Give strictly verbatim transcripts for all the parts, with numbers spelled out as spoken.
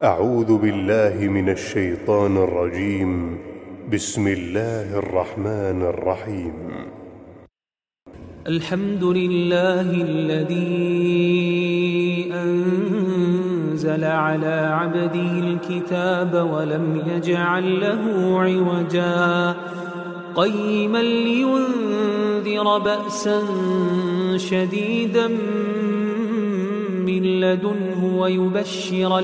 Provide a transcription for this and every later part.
أعوذ بالله من الشيطان الرجيم. بسم الله الرحمن الرحيم. الحمد لله الذي أنزل على عبده الكتاب ولم يجعل له عوجا قيما لينذر بأسا شديدا من لدنه ويبشر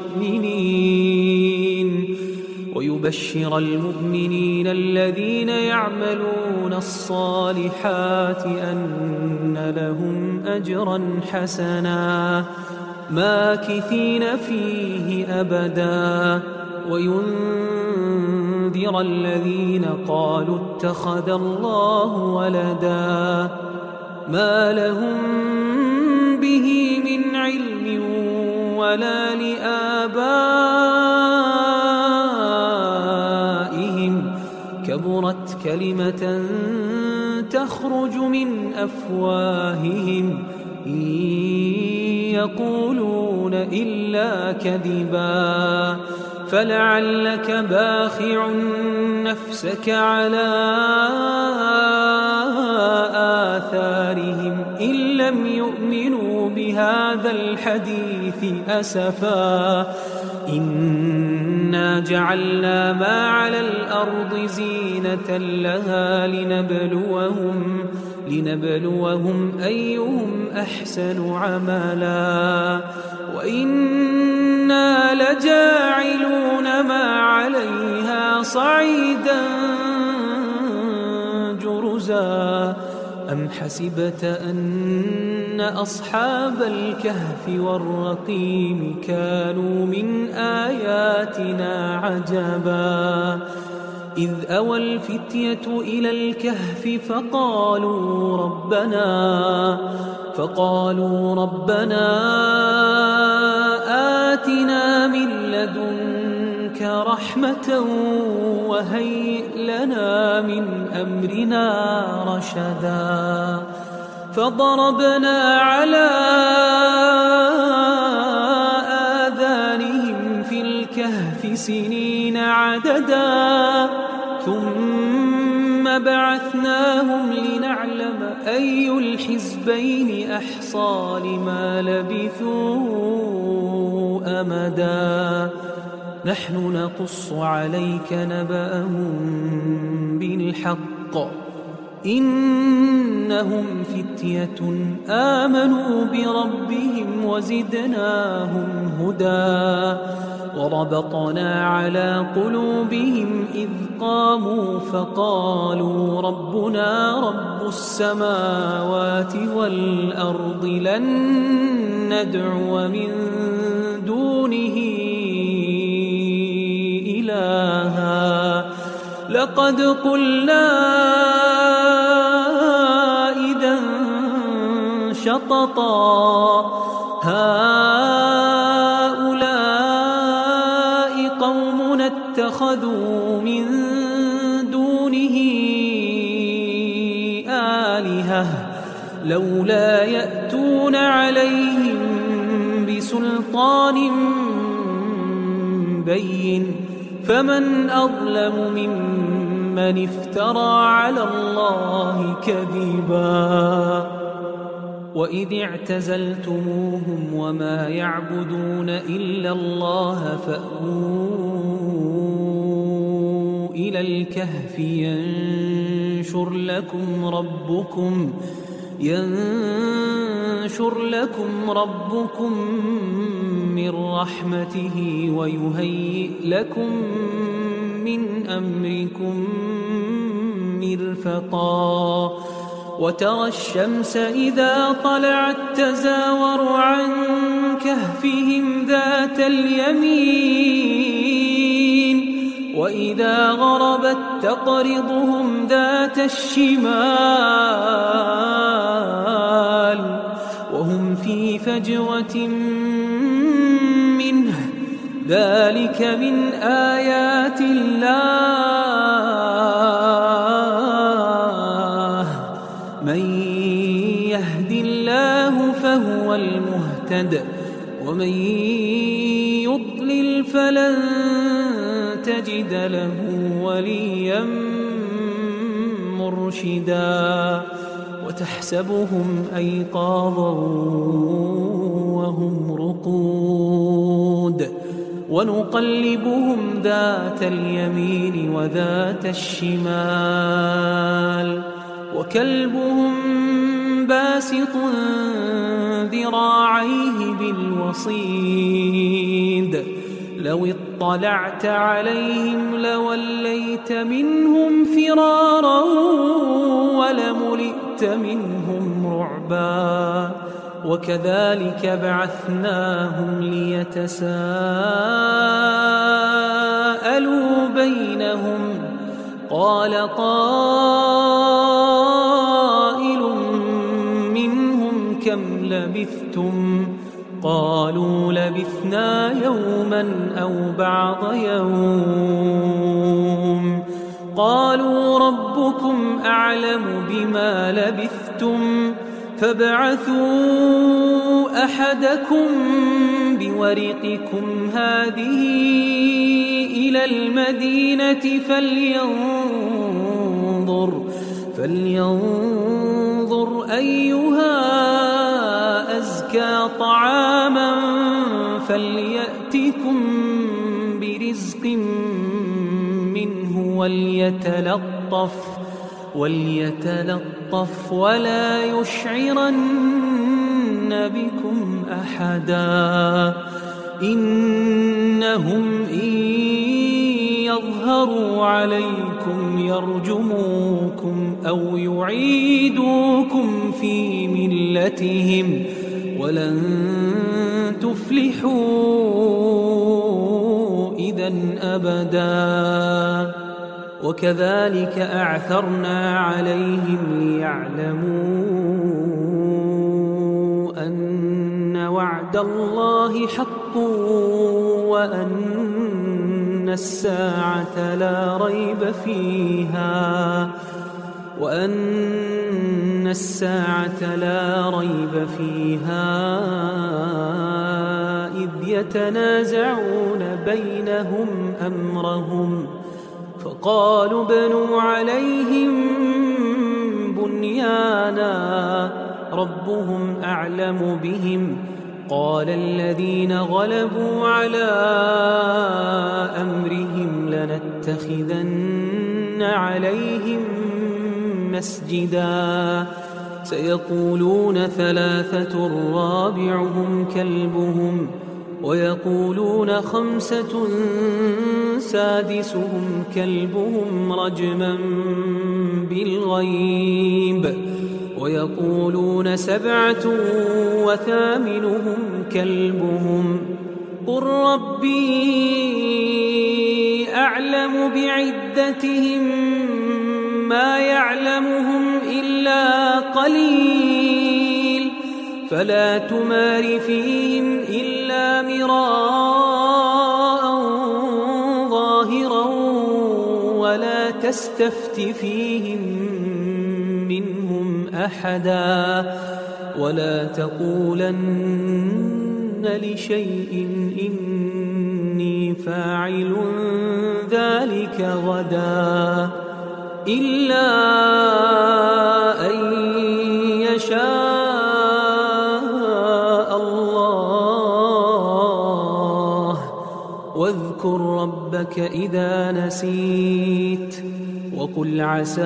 المؤمنين ويبشر المؤمنين الذين يعملون الصالحات أن لهم أجرا حسنا ماكثين فيه أبدا وينذر الذين قالوا اتخذ الله ولدا ما لهم به من علم ولا لآبائهم كبرت كلمة تخرج من أفواههم إن يقولون إلا كذبا فلعلك باخع نفسك على آثارهم إن لم يؤمنوا بهذا الحديث أسفا إنا جعلنا ما على الأرض زينة لها لنبلوهم لنبلوهم أيهم أحسن عملا وإنا لجاعلون ما عليها صعيدا جرزا أم حسبت أن أصحاب الكهف والرقيم كانوا من آياتنا عجبا إذ أوى الفتية إلى الكهف فقالوا ربنا فقالوا ربنا آتنا من لدنك رحمة وهيئ لنا من أمرنا رشدا فضربنا على آذانهم في الكهف سنين عددا ثم بعثناهم لنعلم أي الحزبين أحصى لما لبثوا أمدا نحن نقص عليك نبأهم بالحق إنهم فتية آمنوا بربهم وزدناهم هدى وربطنا على قلوبهم إذ قاموا فقالوا ربنا رب السماوات والأرض لن ندعو من دونه إلها لقد قلنا إذا شططا هؤلاء قومنا اتخذوا من دونه آلهة لولا يأتون عليهم بسلطان بين فمن أظلم ممن افترى على الله كذبا وإذ اعتزلتموهم وما يعبدون إلا الله فأووا إلى الكهف ينشر لكم ربكم ينشر لكم ربكم من رحمته ويهيئ لكم من أمركم مرفقا وترى الشمس إذا طلعت تزاور عن كهفهم ذات اليمين وإذا غربت تقرضهم ذات الشمال وهم في فجوة منه ذلك من آيات الله من يهد الله فهو المهتد ومن يضلل فلن تجد له وليا مرشدا وتحسبهم أيقاظا وهم رقود ونقلبهم ذات اليمين وذات الشمال وكلبهم باسط ذراعيه بالوصيد لو اطلعت عليهم لوليت منهم فرارا ولملئت منهم رعبا وكذلك بعثناهم ليتساءلوا بينهم قال قائل منهم كم لبثتم قالوا لبثنا يوما أو بعض يوم قالوا ربكم أعلم بما لبثتم فابعثوا أحدكم بورقكم هذه إلى المدينة فلينظر فلينظر أيها أزكى طعاما فليأتكم برزق منه وليتلطف وليتلطف ولا يشعرن بكم أحدا إنهم إن يظهروا عليكم يرجموكم أو يعيدوكم في ملتهم ولن تفلحوا إذن أبدا وكذلك أعثرنا عليهم ليعلموا أن وعد الله حق وأن الساعة لا ريب فيها وأن الساعة لا ريب فيها إذ يتنازعون بينهم أمرهم فقالوا ابنوا عليهم بنيانا ربهم أعلم بهم قال الذين غلبوا على أمرهم لنتخذن عليهم مسجدا سيقولون ثلاثة رابعهم كلبهم ويقولون خمسة سادسهم كلبهم رجما بالغيب ويقولون سبعة وثامنهم كلبهم قل ربي أعلم بعدتهم ما يعلمهم إلا قليل فلا تمار فيهم إلا مراء ظاهرا ولا تستفت فيهم منهم أحدا ولا تقولن لشيء إني فاعل ذلك غدا إلا أن يشاء الله واذكر ربك إذا نسيت وقل عسى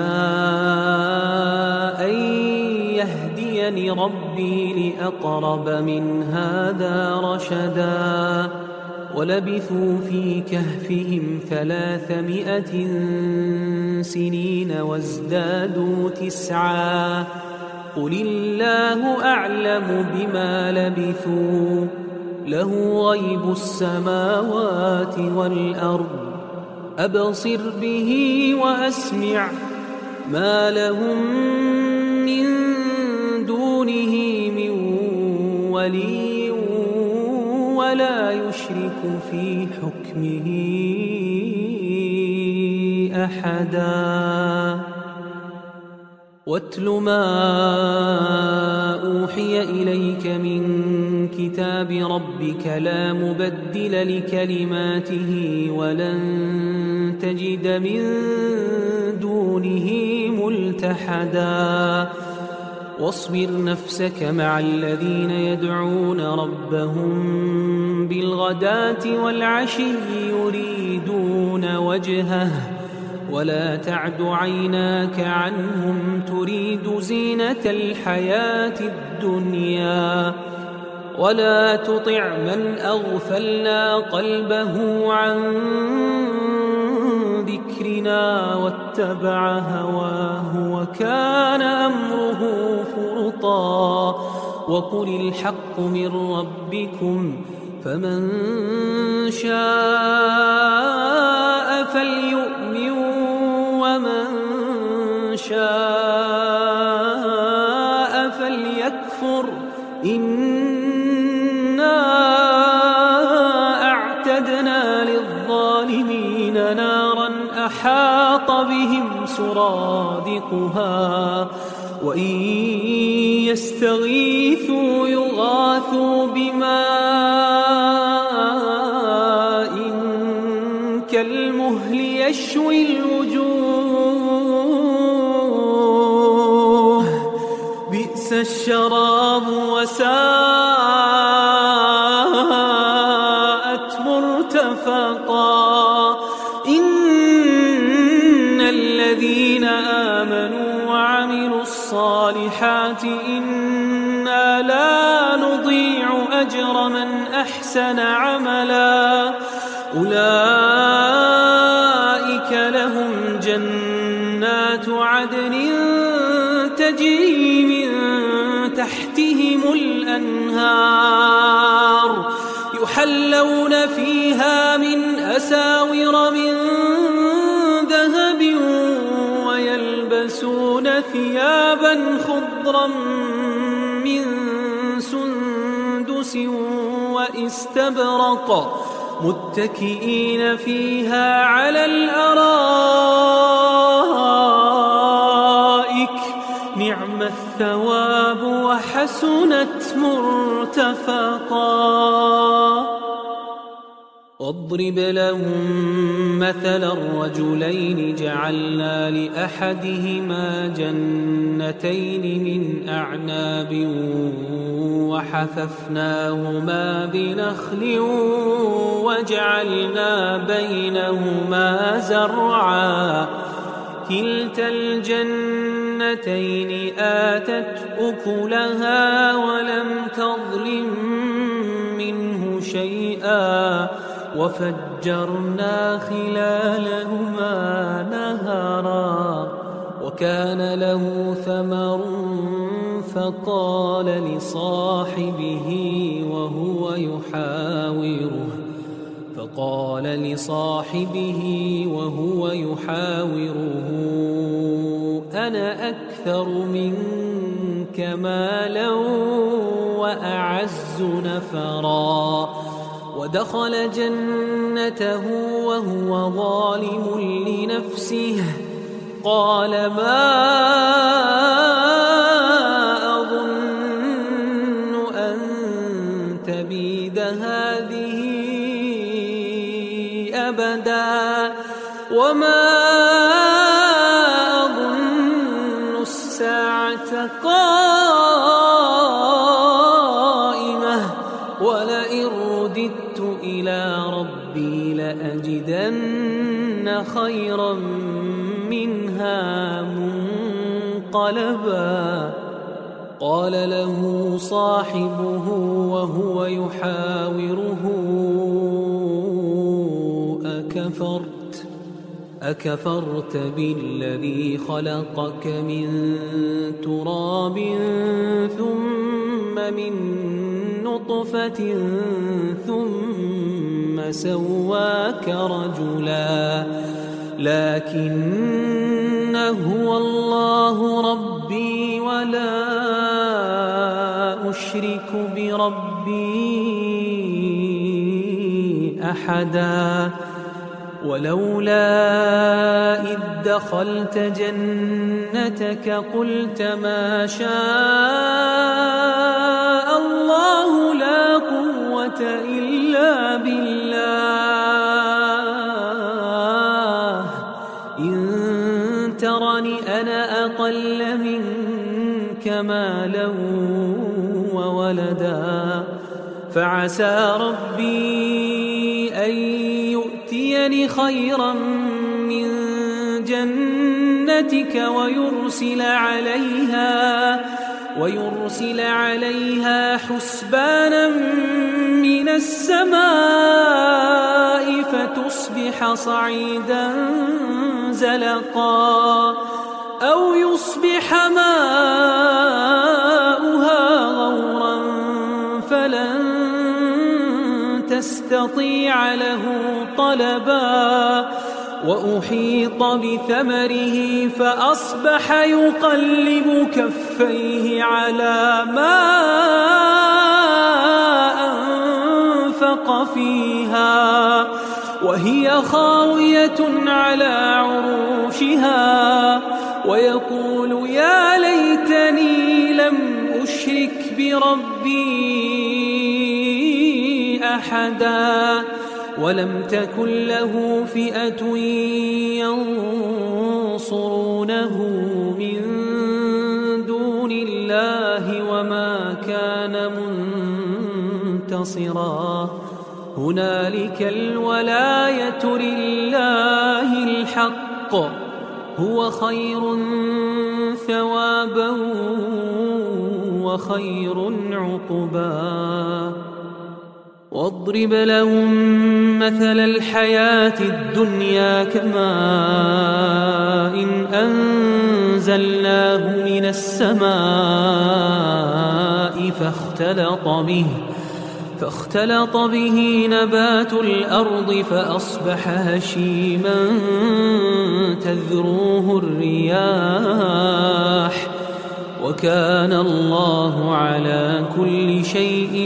أن يهديني ربي لأقرب من هذا رشدا ولبثوا في كهفهم ثلاثمائة سنين وازدادوا تسعا قل الله أعلم بما لبثوا له غيب السماوات والأرض أبصر به وأسمع ما لهم من دونه من ولي ولا يشرك في حكمه أحدا. واتل ما أوحي إليك من كتاب ربك لا مبدل لكلماته ولن تجد من دونه ملتحدا واصبر نفسك مع الذين يدعون ربهم بالغداة والعشي يريدون وجهه ولا تعد عيناك عنهم تريد زينة الحياة الدنيا ولا تطع من أغفلنا قلبه عن ذكرنا واتبع هواه وكان أمره فرطا وقل الحق من ربكم فمن شاء فليؤمن ومن شاء فليكفر إنا أعتدنا للظالمين نارا أحاط بهم سرادقها وإن يستغيثوا يغاثوا بماء كالمهل يشوي الوجوه بئس الشراب وساءت مرتفقا إن الذين آمنوا وعملوا الصالحات إنا لا نضيع أجر من أحسن عملا أولئك لهم جنات عدن تجري من تحتهم الأنهار يحلون فيها من أساور من ذهب ويلبسون ثيابا خضرا من سندس واستبرق متكئين فيها على الأرائك نعم الثواب وحسنت مرتفقا واضرب لهم مثل الرجلين جعلنا لأحدهما جنتين من أعناب وحففناهما بنخل وجعلنا بينهما زرعا كلتا الجنتين آتت أكلها ولم تظلم منه شيئا وفجرنا خلالهما نهرا وكان له ثمر فقال لصاحبه وهو يحاوره فقال لصاحبه وهو يحاوره أنا أكثر منك مالا وأعز نفرا ودخل جنته وهو ظالم لنفسه قال ما أظن أن تبيد هذه أبدا وما أظن الساعة قائمة ولئن رددت إلى ربي لأجدن خيرا منها منقلبا قال له صاحبه وهو يحاوره أكفرت أكفرت بالذي خلقك من تراب ثم من نطفة ثم سواك رجلا لكن هو الله ربي ولا أشرك بربي أحدا ولولا إذ دخلت جنتك قلت ما شاء الله لا قوة إلا بالله إن ترني أنا أقل منك مالا وولدا فعسى ربي أن يؤتيني خيرا من جنتك ويرسل عليها ويرسل عليها حسبانا من السماء فتصبح صعيدا زلقا أو يصبح ماؤها غورا فلن تستطيع له طلبا وأحيط بثمره فأصبح يقلب كفيه على ما أنفق فيها وهي خاوية على عروشها ويقول يا ليتني لم أشرك بربي أحدا ولم تكن له فئة ينصرونه من دون الله وما كان منتصرا هنالك الولاية لله الحق هو خير ثوابا وخير عقبا واضرب لهم مثل الحياة الدنيا كماء إن أنزلناه من السماء فاختلط به فاختلط به نبات الأرض فأصبح هشيما تذروه الرياح وكان الله على كل شيء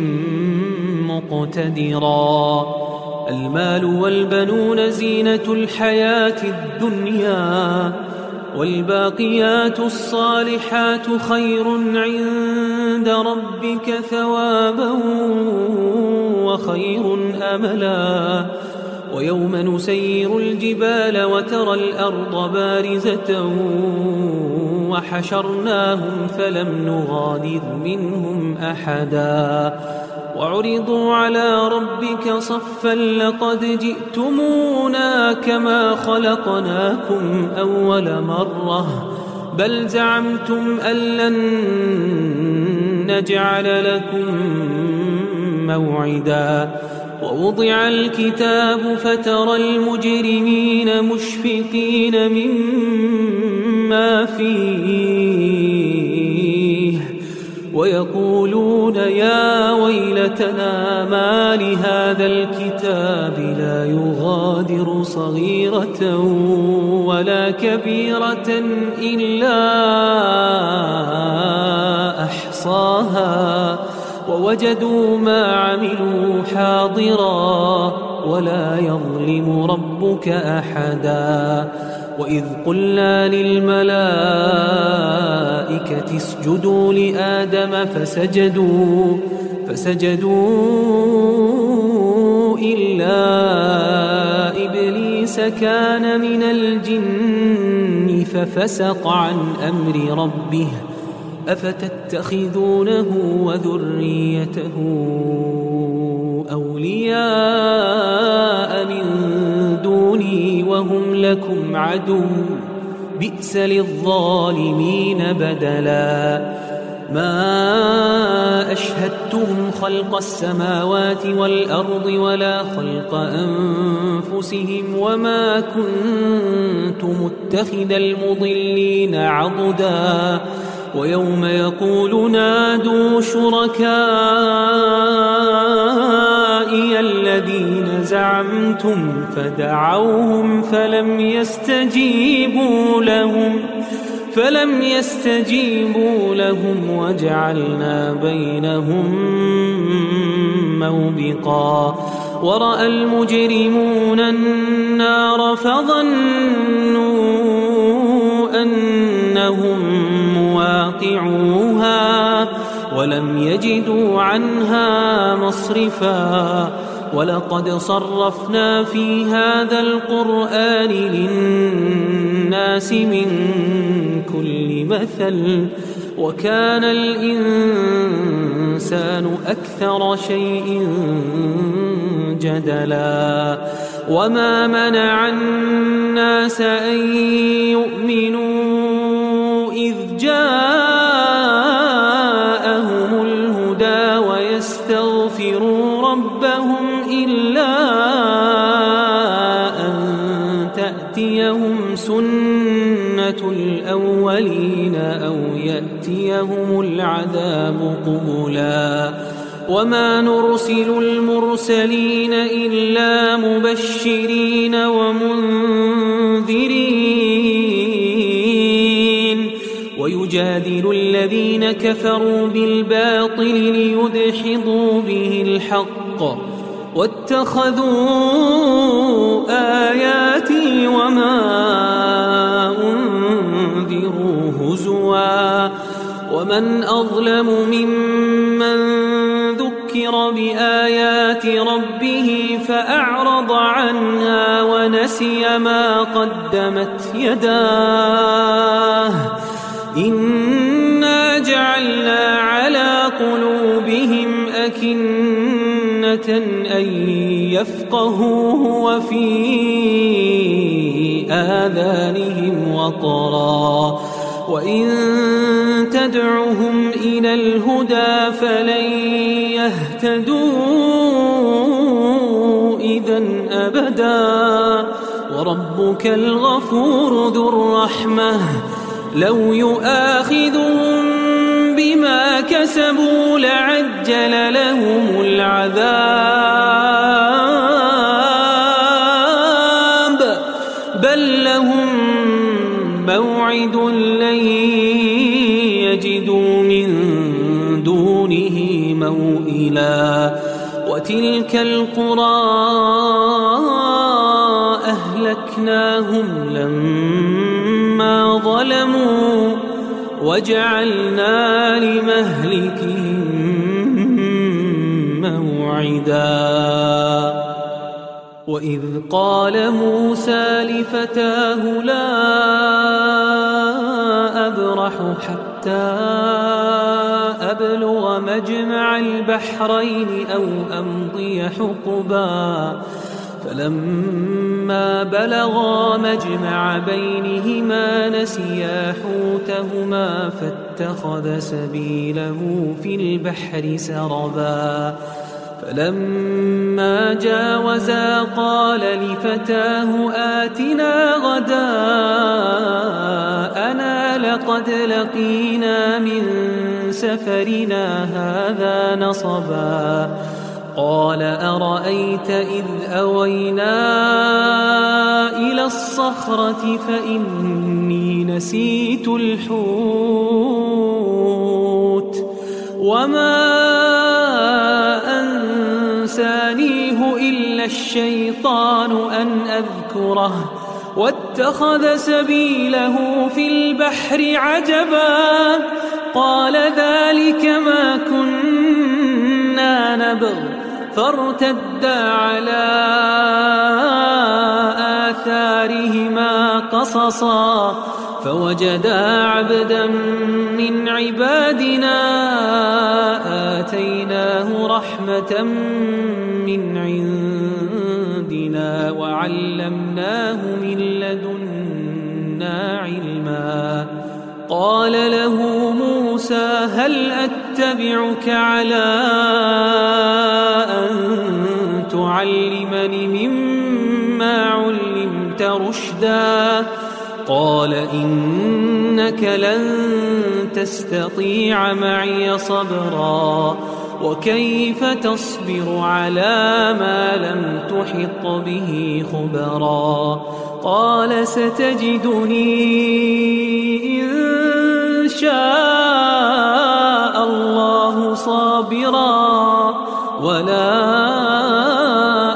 مقتدرا المال والبنون زينة الحياة الدنيا والباقيات الصالحات خير عند ربك ثوابا وخير أملا ويوم نسير الجبال وترى الأرض بارزة وحشرناهم فلم نغادر منهم أحدا وعرضوا على ربك صفا لقد جئتمونا كما خلقناكم أول مرة بل زعمتم أن لن نجعل لكم موعدا ووضع الكتاب فترى المجرمين مشفقين مما فيه ويقولون يا ويلتنا ما لهذا الكتاب لا يغادر صغيرة ولا كبيرة إلا أحصاها ووجدوا ما عملوا حاضرا ولا يظلم ربك أحدا وإذ قلنا للملائكة اسجدوا لآدم فسجدوا فسجدوا إلا إبليس كان من الجن ففسق عن أمر ربه أفتتخذونه وذريته أولياء من دوني وهم لكم عدو بئس للظالمين بدلا ما أشهدتهم خلق السماوات والأرض ولا خلق أنفسهم وما كنت متخذ المضلين عضدا ويوم يقول نادوا شركائي الذين زعمتم فدعوهم فلم يستجيبوا لهم فلم يستجيبوا لهم وجعلنا بينهم موبقا ورأى المجرمون النار فظنوا أنهم مواقعوها ولم يجدوا عنها مصرفا ولقد صرفنا في هذا القرآن للناس من كل مثل وكان الإنسان أكثر شيء جدلا وما منع الناس أن يؤمنوا إذ جاءهم الهدى ويستغفروا ربهم إلا أن تأتيهم سنة الأولين أو يأتيهم العذاب قبلا وما نرسل المرسلين إلا مبشرين ومنذرين ويجادل الذين كفروا بالباطل ليدحضوا به الحق واتخذوا آياتي وما أنذروا هزوا ومن أظلم ممن ذكر بآيات ربه فأعرض عنها ونسي ما قدمت يداه إنا جعلنا على قلوبهم أكنة أن يفقهوه وفي آذانهم وقرا وإن تدعهم إلى الهدى فلن يهتدوا إذن أبدا وربك الغفور ذو الرحمة لو يؤاخذهم بما كسبوا لعجل لهم العذاب بل لهم موعد لن يجدوا من دونه موئلا وتلك القرى أهلكناهم لما ظلموا وجعلنا لمهلكهم موعدا وإذ قال موسى لفتاه لا أبرح حتى أبلغ مجمع البحرين أو أمضي حقبا فلما بلغا مجمع بينهما نسيا حوتهما فاتخذ سبيله في البحر سربا فلما جاوزا قال لفتاه آتنا غداءنا لقد لقينا من سفرنا هذا نصبا قال أرأيت إذ أوينا إلى الصخرة فإني نسيت الحوت وما أنسانيه إلا الشيطان أن أذكره واتخذ سبيله في البحر عجبا قال ذلك ما كنا نبغ فارتدا على آثارهما قصصا فوجدا عبدا من عبادنا آتيناه رحمة من عندنا وعلمناه من لدنا علما قال له موسى هل أتبعك على أن تعلمني مما علمت رشدا قال إنك لن تستطيع معي صبرا وكيف تصبر على ما لم تحط به خبرا قال ستجدني إن شاء الله صابرا ولا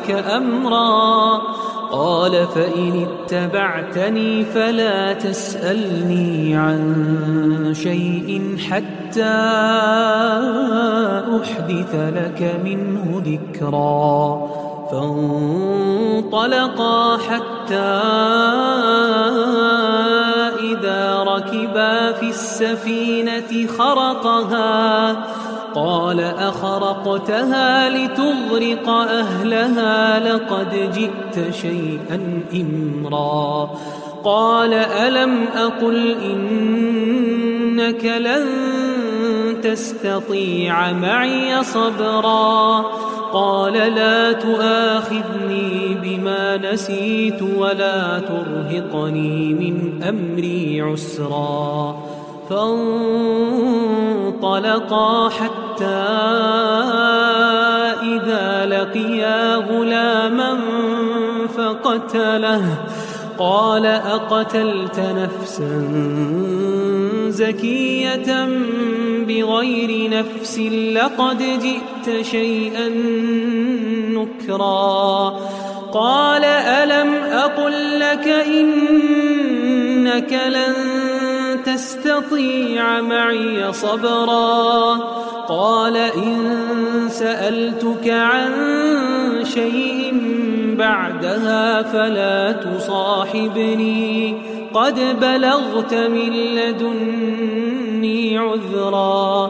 عليك أمرا. قال فإن اتبعتني فلا تسألني عن شيء حتى أحدث لك منه ذكرا. فانطلقا حتى إذا ركبا في السفينة خرقها قال أخرقتها لتغرق أهلها لقد جئت شيئا إمرا. قال ألم أقل إنك لن تستطيع معي صبرا. قال لا تؤاخذني بما نسيت ولا ترهقني من أمري عسرا. فانطلقا حتى إذا لقيا غلاما فقتله قال أقتلت نفسا زكية بغير نفس لقد جئت شيئا نكرا. قال ألم أقل لك إنك لن تستطيع معي صبرا. قال إن سألتك عن شيء بعدها فلا تصاحبني قد بلغت من لدني عذرا.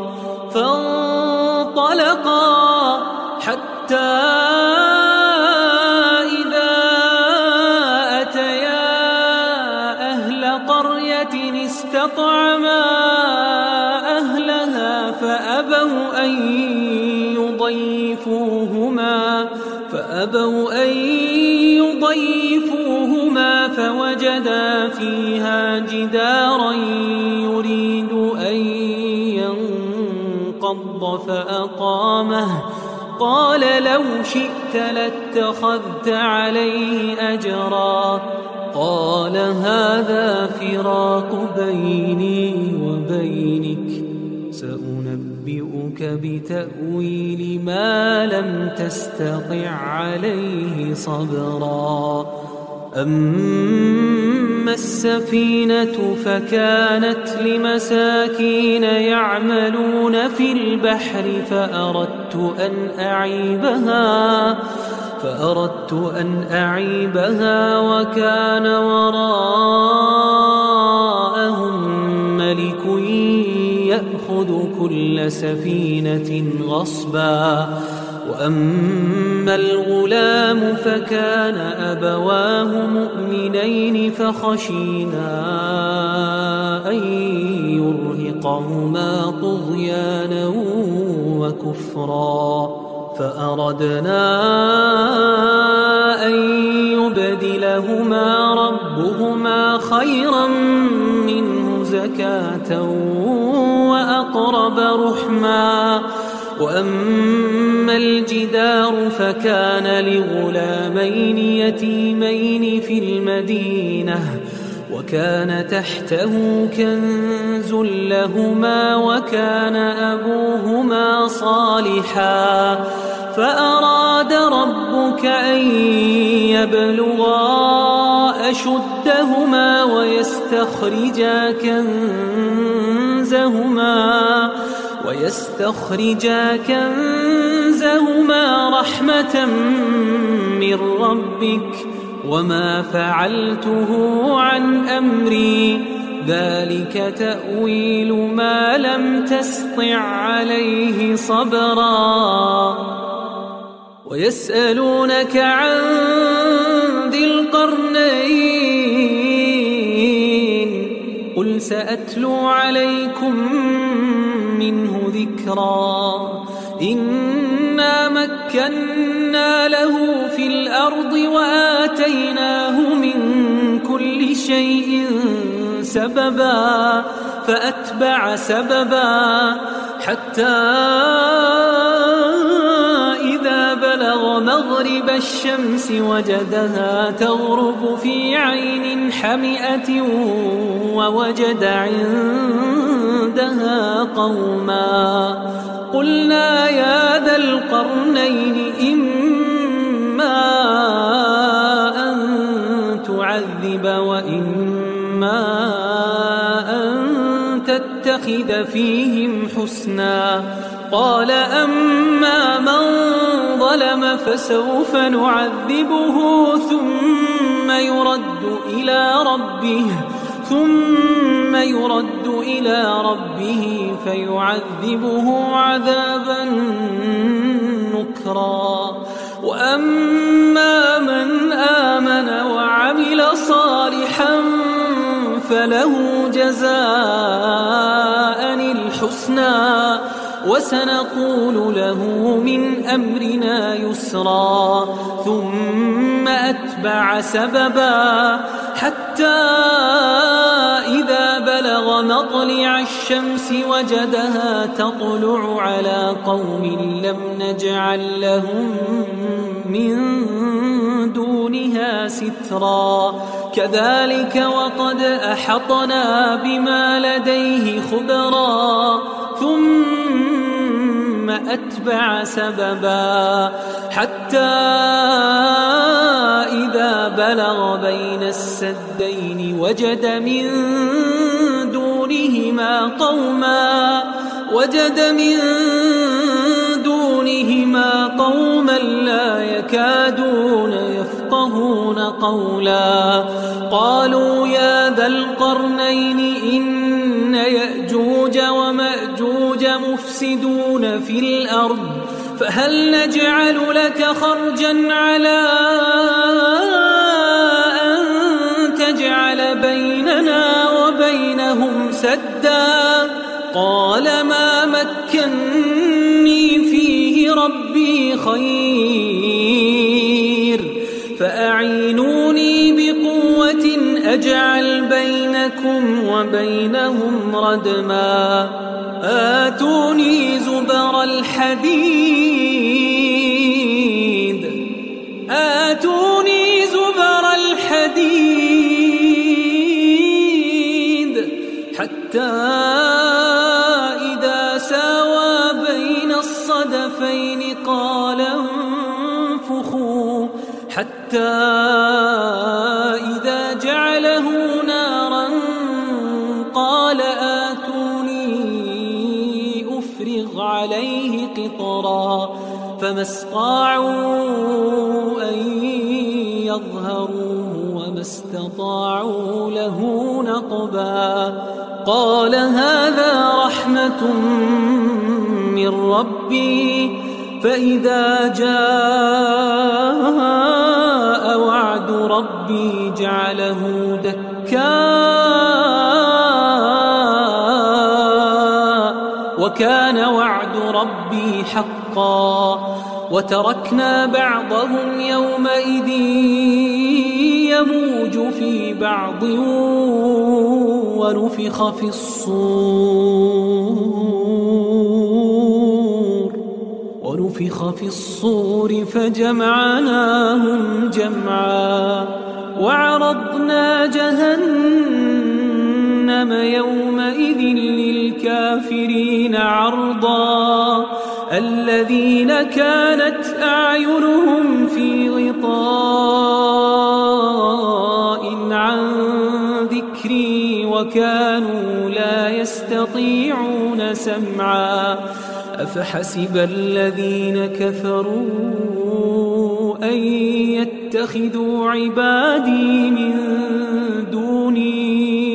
فانطلقا حتى إذا أتيا أهل قرية استطعما أهلها فأبوا أن يضيفوهما فأبوا أن يضيفوهما فوجدا فيها جدارا يريد أن ينقض فأقامه. قال لو شئت لاتخذت عليه أجرا. قال هذا فراق بيني وبينك سأنبئك بتأويل ما لم تستطع عليه صبرا. أما السفينة فكانت لمساكين يعملون في البحر فأردت أن أعيبها فأردت أن أعيبها وكان وراءهم ملك يأخذ كل سفينة غصبا. وأما الغلام فكان أبواه مؤمنين فخشينا أن يرهقهما طغيانا وكفرا. فأردنا أن يبدلهما ربهما خيرا منه زكاة وأقرب رحما. وأما الجدار فكان لغلامين يتيمين في المدينة وكان تحته كنز لهما وكان أبوهما صالحا. فأراد ربك أن يبلغا أشدهما ويستخرجا كنزهما ويستخرجا كنزهما رحمة من ربك وما فعلته عن أمري ذلك تأويل ما لم تسطع عليه صبرا. ويسألونك عن ذي القرنين قل سأتلو عليكم منه ذكرا. إنا مكنا له في الأرض وآتيناه من كل شيء سببا فأتبع سببا حتى إذا بلغ مغرب الشمس وجدها تغرب في عين حمئة ووجد عندها قوما. قلنا يا ذا القرنين إما نزيد فيهم حسنا. قال أما من ظلم فسوف نعذبه ثم يرد إلى ربه ثم يرد إلى ربه فيعذبه عذابا نكرا. وأما من آمن وعمل صالحا فله جزاء الحسنى وسنقول له من أمرنا يسرا. ثم أتبع سببا حتى إذا بلغ مطلع الشمس وجدها تطلع على قوم لم نجعل لهم من دونها سترا. كذلك وقد أحطنا بما لديه خبرا. ثم أتبع سببا حتى إذا بلغ بين السدين وجد من دونهما قوما وجد من دونهما قوما لا يكادون يفقهون قولا. قالوا يا ذا القرنين إن يأجوج ومأجوج مفسدون في الأرض فهل نجعل لك خرجا على أن تجعل بيننا وبينهم سدا. قال ما مكني فيه ربي خير فأعينوني بقوة أجعل بينكم وبينهم ردما. آتوني زبر الحديد آتوني زبر الحديد حتى إذا ساوى بين الصدفين قال انفخوا حتى إذا جعله نارا قال آتوني أفرغ عليه قطرا. فما استطاعوا أن يظهروه وما استطاعوا له نقبا. قال هذا رحمة من ربي فإذا جاء وعد ربي جعله دكا وكان وعد ربي حقا. وتركنا بعضهم يومئذ يموج في بعض ونفخ في الصور ونفخ في الصور فجمعناهم جمعا. وعرضنا جهنم يومئذ للكافرين عرضا. الذين كانت أعينهم في غطاء عن ذكري وكانوا لا يستطيعون سمعا. أفحسب الذين كفروا أن يتخذوا عبادي من دوني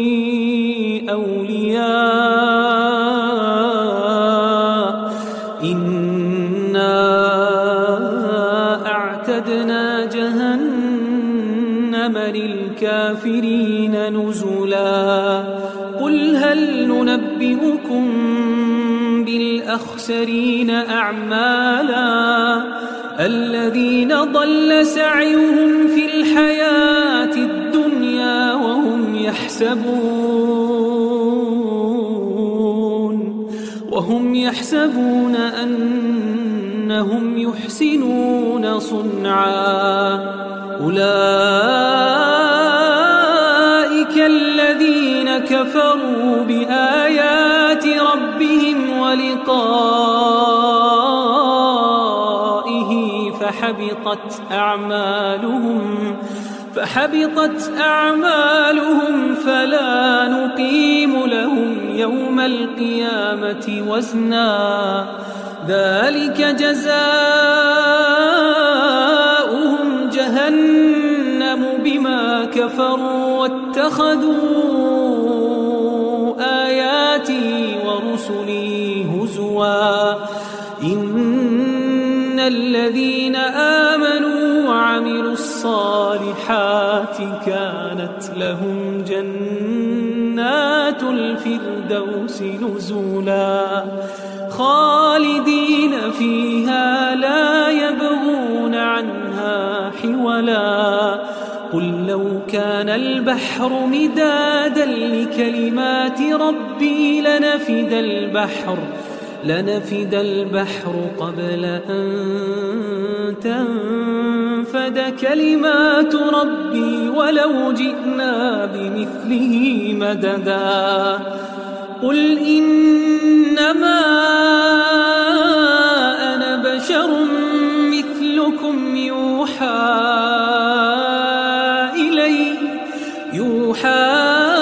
أولياء إنا أعتدنا جهنم للكافرين نزلا. قل هل ننبئكم بالأخسرين أعمالا الذين ضل سعيهم في الحياة الدنيا وهم يحسبون وهم يحسبون أنهم يحسنون صنعا. أولئك الذين كفروا بآيات ربهم ولقائه فحبطت أعمالهم فحبطت أعمالهم فلا نقيم لهم يوم القيامة وزنا ذلك جزاؤهم جهنم بما كفروا واتخذوا آياتي ورسلي هزوا إن الذين آمنوا وعملوا الصالحات كانت لهم جنات الفردوس نزلا خالدين فيها لا يبغون عنها حولا قل لو كان البحر مدادا لكلمات ربي لنفد البحر لنفد البحر قبل أن تنفد كلمات ربي ولو جئنا بمثله مددا قل إنما أنا بشر مثلكم يوحى إلي يوحى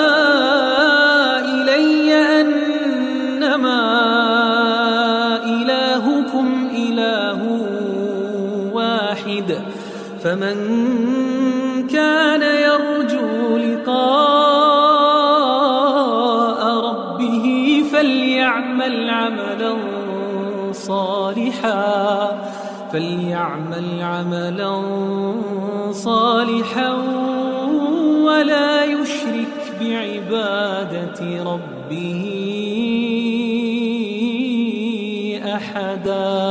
إلي أنما إلهكم إله واحد فمن كان يرجو لقاء ربه فليعمل عملا صالحا فليعمل عملا صالحا ولا يشرك بعبادة ربه أحدا.